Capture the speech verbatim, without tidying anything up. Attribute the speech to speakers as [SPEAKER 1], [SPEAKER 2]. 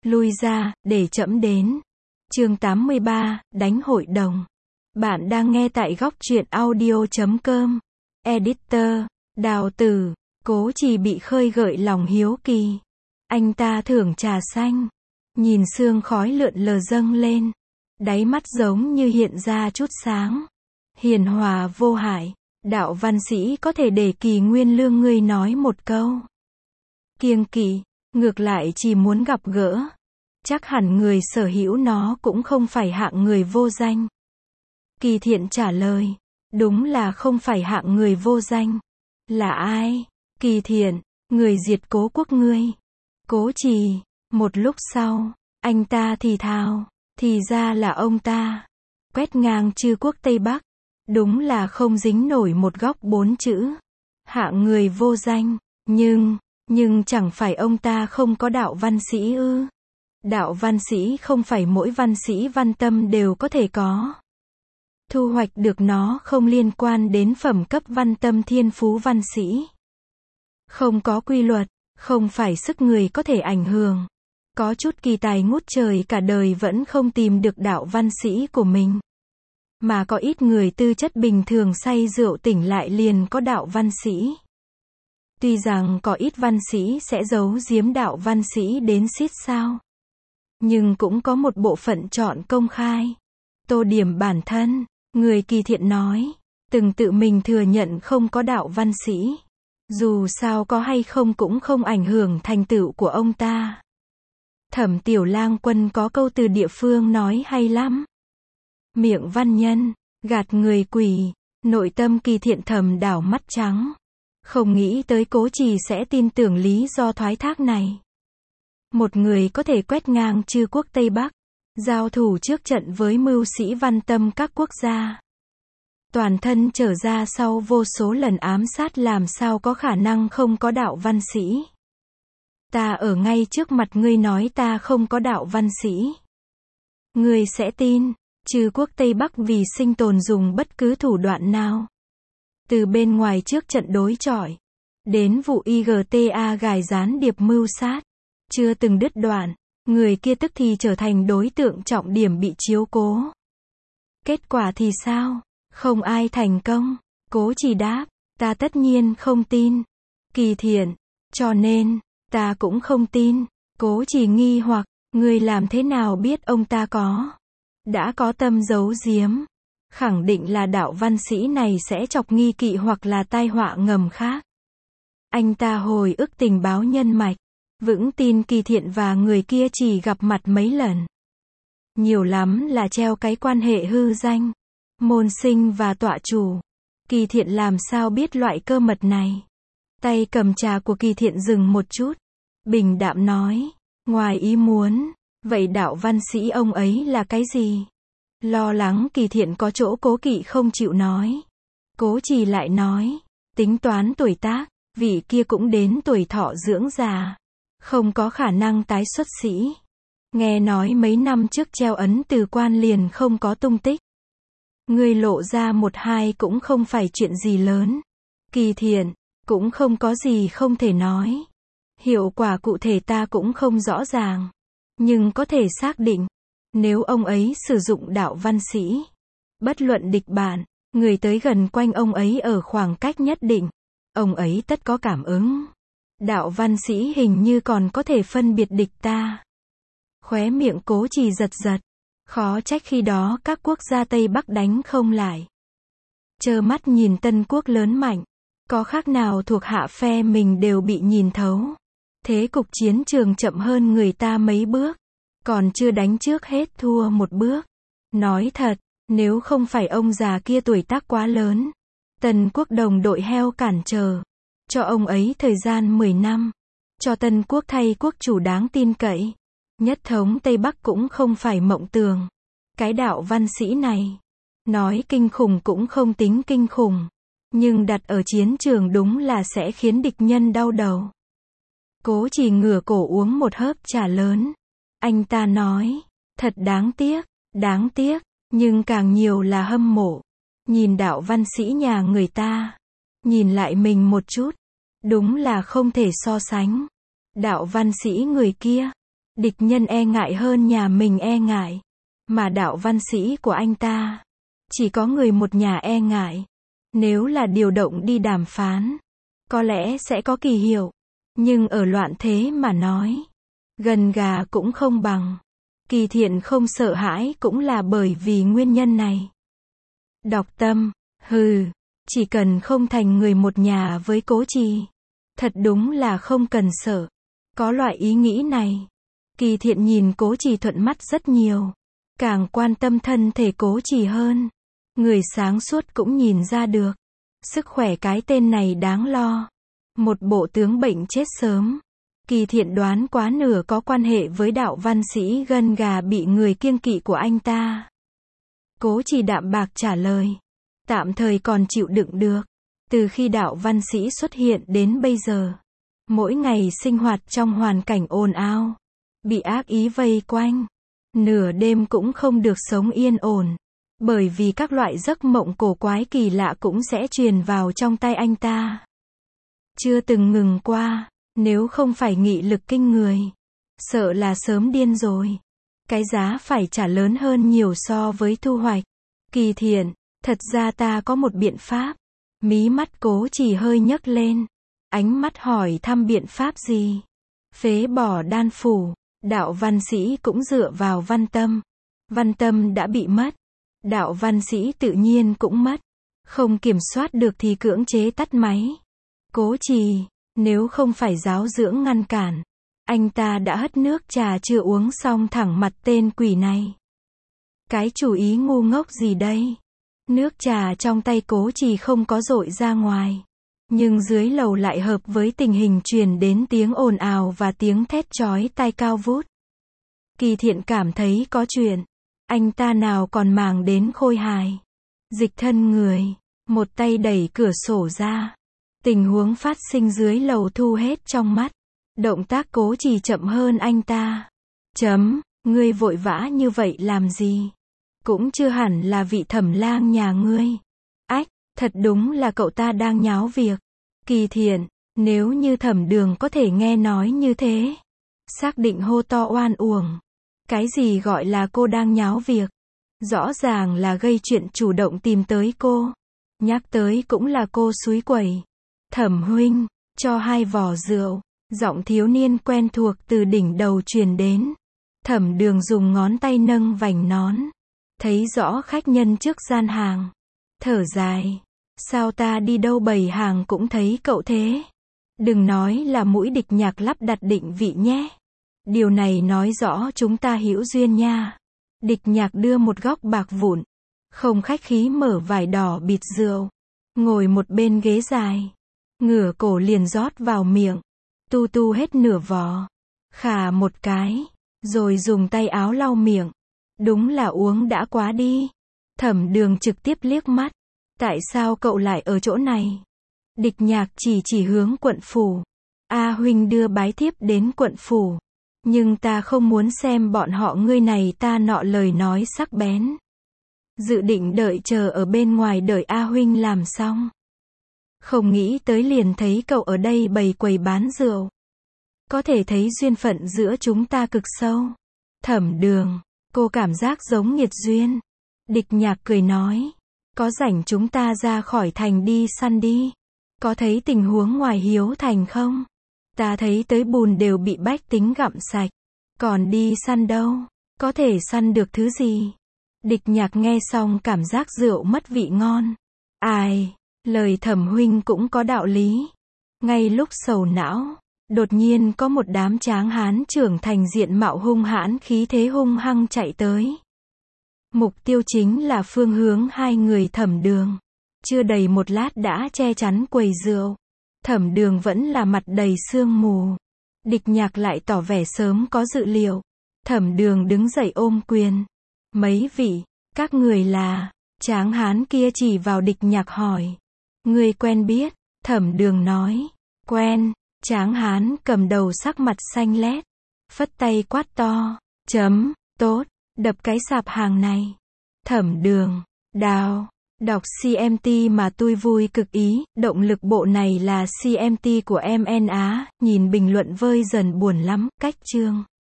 [SPEAKER 1] Lui ra, để trẫm đến. Chương tám mươi ba, đánh hội đồng. Bạn đang nghe tại góc truyện audio chấm com. Editor, Đào Tử. Cố Trì bị khơi gợi lòng hiếu kỳ. Anh ta thưởng trà xanh. Nhìn sương khói lượn lờ dâng lên. Đáy mắt giống như hiện ra chút sáng. Hiền hòa vô hại. Đạo văn sĩ có thể để Kỳ Nguyên Lương ngươi nói một câu. Kiêng kỵ, ngược lại chỉ muốn gặp gỡ. Chắc hẳn người sở hữu nó cũng không phải hạng người vô danh. Kỳ Thiện trả lời. Đúng là không phải hạng người vô danh. Là ai? Kỳ Thiện, người diệt Cố quốc ngươi. Cố Trì. Một lúc sau, anh ta thì thào. Thì ra là ông ta. Quét ngang chư quốc Tây Bắc. Đúng là không dính nổi một góc bốn chữ. Hạng người vô danh. Nhưng, nhưng chẳng phải ông ta không có đạo văn sĩ ư? Đạo văn sĩ không phải mỗi văn sĩ văn tâm đều có thể có. Thu hoạch được nó không liên quan đến phẩm cấp văn tâm thiên phú văn sĩ. Không có quy luật, không phải sức người có thể ảnh hưởng. Có chút kỳ tài ngút trời cả đời vẫn không tìm được đạo văn sĩ của mình. Mà có ít người tư chất bình thường say rượu tỉnh lại liền có đạo văn sĩ. Tuy rằng có ít văn sĩ sẽ giấu giếm đạo văn sĩ đến xít sao. Nhưng cũng có một bộ phận chọn công khai. Tô điểm bản thân, người Kỳ Thiện nói. Từng tự mình thừa nhận không có đạo văn sĩ. Dù sao có hay không cũng không ảnh hưởng thành tựu của ông ta. Thẩm Tiểu Lang Quân có câu từ địa phương nói hay lắm. Miệng văn nhân, gạt người quỷ. Nội tâm Kỳ Thiện thầm đảo mắt trắng. Không nghĩ tới Cố Trì sẽ tin tưởng lý do thoái thác này. Một người có thể quét ngang chư quốc Tây Bắc. Giao thủ trước trận với mưu sĩ văn tâm các quốc gia. Toàn thân trở ra sau vô số lần ám sát làm sao có khả năng không có đạo văn sĩ. Ta ở ngay trước mặt ngươi nói ta không có đạo văn sĩ. Ngươi sẽ tin, chư quốc Tây Bắc vì sinh tồn dùng bất cứ thủ đoạn nào. Từ bên ngoài trước trận đối chọi, đến vụ i giê tê a gài gián điệp mưu sát, chưa từng đứt đoạn, người kia tức thì trở thành đối tượng trọng điểm bị chiếu cố. Kết quả thì sao? Không ai thành công. Cố Trì đáp, ta tất nhiên không tin. Kỳ Thiện, cho nên, ta cũng không tin. Cố Trì nghi hoặc, người làm thế nào biết ông ta có? Đã có tâm giấu giếm. Khẳng định là đạo văn sĩ này sẽ chọc nghi kỵ hoặc là tai họa ngầm khác. Anh ta hồi ức tình báo nhân mạch. Vững tin Kỳ Thiện và người kia chỉ gặp mặt mấy lần. Nhiều lắm là treo cái quan hệ hư danh. Môn sinh và tọa chủ. Kỳ Thiện làm sao biết loại cơ mật này? Tay cầm trà của Kỳ Thiện dừng một chút. Bình đạm nói. Ngoài ý muốn. Vậy đạo văn sĩ ông ấy là cái gì? Lo lắng Kỳ Thiện có chỗ cố kỵ không chịu nói. Cố Trì lại nói. Tính toán tuổi tác. Vị kia cũng đến tuổi thọ dưỡng già. Không có khả năng tái xuất sĩ. Nghe nói mấy năm trước treo ấn từ quan liền không có tung tích. Người lộ ra một hai cũng không phải chuyện gì lớn. Kỳ Thiện, cũng không có gì không thể nói. Hiệu quả cụ thể ta cũng không rõ ràng. Nhưng có thể xác định, nếu ông ấy sử dụng đạo văn sĩ, bất luận địch bạn, người tới gần quanh ông ấy ở khoảng cách nhất định, ông ấy tất có cảm ứng. Đạo văn sĩ hình như còn có thể phân biệt địch ta. Khóe miệng Cố Trì giật giật. Khó trách khi đó các quốc gia Tây Bắc đánh không lại. Trơ mắt nhìn Tân Quốc lớn mạnh. Có khác nào thuộc hạ phe mình đều bị nhìn thấu. Thế cục chiến trường chậm hơn người ta mấy bước. Còn chưa đánh trước hết thua một bước. Nói thật, nếu không phải ông già kia tuổi tác quá lớn. Tân Quốc đồng đội heo cản trở. Cho ông ấy thời gian mười năm. Cho Tân Quốc thay quốc chủ đáng tin cậy. Nhất thống Tây Bắc cũng không phải mộng tưởng. Cái đạo văn sĩ này, nói kinh khủng cũng không tính kinh khủng. Nhưng đặt ở chiến trường đúng là sẽ khiến địch nhân đau đầu. Cố Trì ngửa cổ uống một hớp trà lớn. Anh ta nói, thật đáng tiếc, đáng tiếc, nhưng càng nhiều là hâm mộ. Nhìn đạo văn sĩ nhà người ta, nhìn lại mình một chút, đúng là không thể so sánh. Đạo văn sĩ người kia, Địch nhân e ngại hơn nhà mình e ngại. Mà đạo văn sĩ của anh ta, chỉ có người một nhà e ngại. Nếu là điều động đi đàm phán, có lẽ sẽ có kỳ hiệu. Nhưng ở loạn thế mà nói, gần gà cũng không bằng. Kỳ Thiện không sợ hãi cũng là bởi vì nguyên nhân này. Đọc tâm, hừ, chỉ cần không thành người một nhà với Cố Trì. Thật đúng là không cần sợ. Có loại ý nghĩ này. Kỳ Thiện nhìn Cố Trì thuận mắt rất nhiều. Càng quan tâm thân thể Cố Trì hơn. Người sáng suốt cũng nhìn ra được. Sức khỏe cái tên này đáng lo. Một bộ tướng bệnh chết sớm. Kỳ Thiện đoán quá nửa có quan hệ với đạo văn sĩ gân gà bị người kiêng kỵ của anh ta. Cố Trì đạm bạc trả lời. Tạm thời còn chịu đựng được. Từ khi đạo văn sĩ xuất hiện đến bây giờ, mỗi ngày sinh hoạt trong hoàn cảnh ồn ào, bị ác ý vây quanh, nửa đêm cũng không được sống yên ổn, bởi vì các loại giấc mộng cổ quái kỳ lạ cũng sẽ truyền vào trong tay anh ta. Chưa từng ngừng qua, nếu không phải nghị lực kinh người, sợ là sớm điên rồi. Cái giá phải trả lớn hơn nhiều so với thu hoạch. Kỳ Thiện, thật ra ta có một biện pháp. Mí mắt Cố Trì hơi nhấc lên. Ánh mắt hỏi thăm biện pháp gì? Phế bỏ đan phủ. Đạo văn sĩ cũng dựa vào văn tâm. Văn tâm đã bị mất. Đạo văn sĩ tự nhiên cũng mất. Không kiểm soát được thì cưỡng chế tắt máy. Cố Trì, nếu không phải giáo dưỡng ngăn cản, anh ta đã hất nước trà chưa uống xong thẳng mặt tên quỷ này. Cái chủ ý ngu ngốc gì đây? Nước trà trong tay Cố Trì không có dội ra ngoài. Nhưng dưới lầu lại hợp với tình hình truyền đến tiếng ồn ào và tiếng thét chói tai cao vút. Kỳ Thiện cảm thấy có chuyện. Anh ta nào còn màng đến khôi hài. Dịch thân người. Một tay đẩy cửa sổ ra. Tình huống phát sinh dưới lầu thu hết trong mắt. Động tác Cố Trì chậm hơn anh ta. Chấm, ngươi vội vã như vậy làm gì? Cũng chưa hẳn là vị thẩm lang nhà ngươi. Ách, thật đúng là cậu ta đang nháo việc. Kỳ Thiện, nếu như Thẩm Đường có thể nghe nói như thế, xác định hô to oan uổng. Cái gì gọi là cô đang nháo việc? Rõ ràng là gây chuyện chủ động tìm tới cô. Nhắc tới cũng là cô xúi quẩy. Thẩm huynh, cho hai vò rượu. Giọng thiếu niên quen thuộc từ đỉnh đầu truyền đến. Thẩm Đường dùng ngón tay nâng vành nón. Thấy rõ khách nhân trước gian hàng. Thở dài. Sao ta đi đâu bày hàng cũng thấy cậu thế? Đừng nói là mũi Địch Nhạc lắp đặt định vị nhé. Điều này nói rõ chúng ta hữu duyên nha. Địch Nhạc đưa một góc bạc vụn. Không khách khí mở vải đỏ bịt rượu. Ngồi một bên ghế dài. Ngửa cổ liền rót vào miệng. Tu tu hết nửa vò. Khà một cái. Rồi dùng tay áo lau miệng. Đúng là uống đã quá đi. Thẩm Đường trực tiếp liếc mắt. Tại sao cậu lại ở chỗ này? Địch Nhạc chỉ chỉ hướng quận phủ. A huynh đưa bái thiếp đến quận phủ. Nhưng ta không muốn xem bọn họ ngươi này ta nọ lời nói sắc bén. Dự định đợi chờ ở bên ngoài đợi A huynh làm xong. Không nghĩ tới liền thấy cậu ở đây bày quầy bán rượu. Có thể thấy duyên phận giữa chúng ta cực sâu. Thẩm Đường, cô cảm giác giống nghiệt duyên. Địch Nhạc cười nói. Có rảnh chúng ta ra khỏi thành đi săn đi. Có thấy tình huống ngoài Hiếu Thành không? Ta thấy tới bùn đều bị bách tính gặm sạch. Còn đi săn đâu? Có thể săn được thứ gì? Địch Nhạc nghe xong cảm giác rượu mất vị ngon. Ai, lời Thẩm huynh cũng có đạo lý. Ngay lúc sầu não, đột nhiên có một đám tráng hán trưởng thành diện mạo hung hãn khí thế hung hăng chạy tới. Mục tiêu chính là phương hướng hai người Thẩm Đường. Chưa đầy một lát đã che chắn quầy rượu. Thẩm Đường vẫn là mặt đầy sương mù. Địch Nhạc lại tỏ vẻ sớm có dự liệu. Thẩm Đường đứng dậy ôm quyền. Mấy vị, các người là... Tráng hán kia chỉ vào Địch Nhạc hỏi. Người quen biết? Thẩm Đường nói. Quen. Tráng hán cầm đầu sắc mặt xanh lét. Phất tay quát to. Chấm, tốt. Đập cái sạp hàng này. Thẩm Đường, đào, đọc xê em tê mà tôi vui cực ý, động lực bộ này là xê em tê của em en Á, nhìn bình luận vơi dần buồn lắm, cách chương.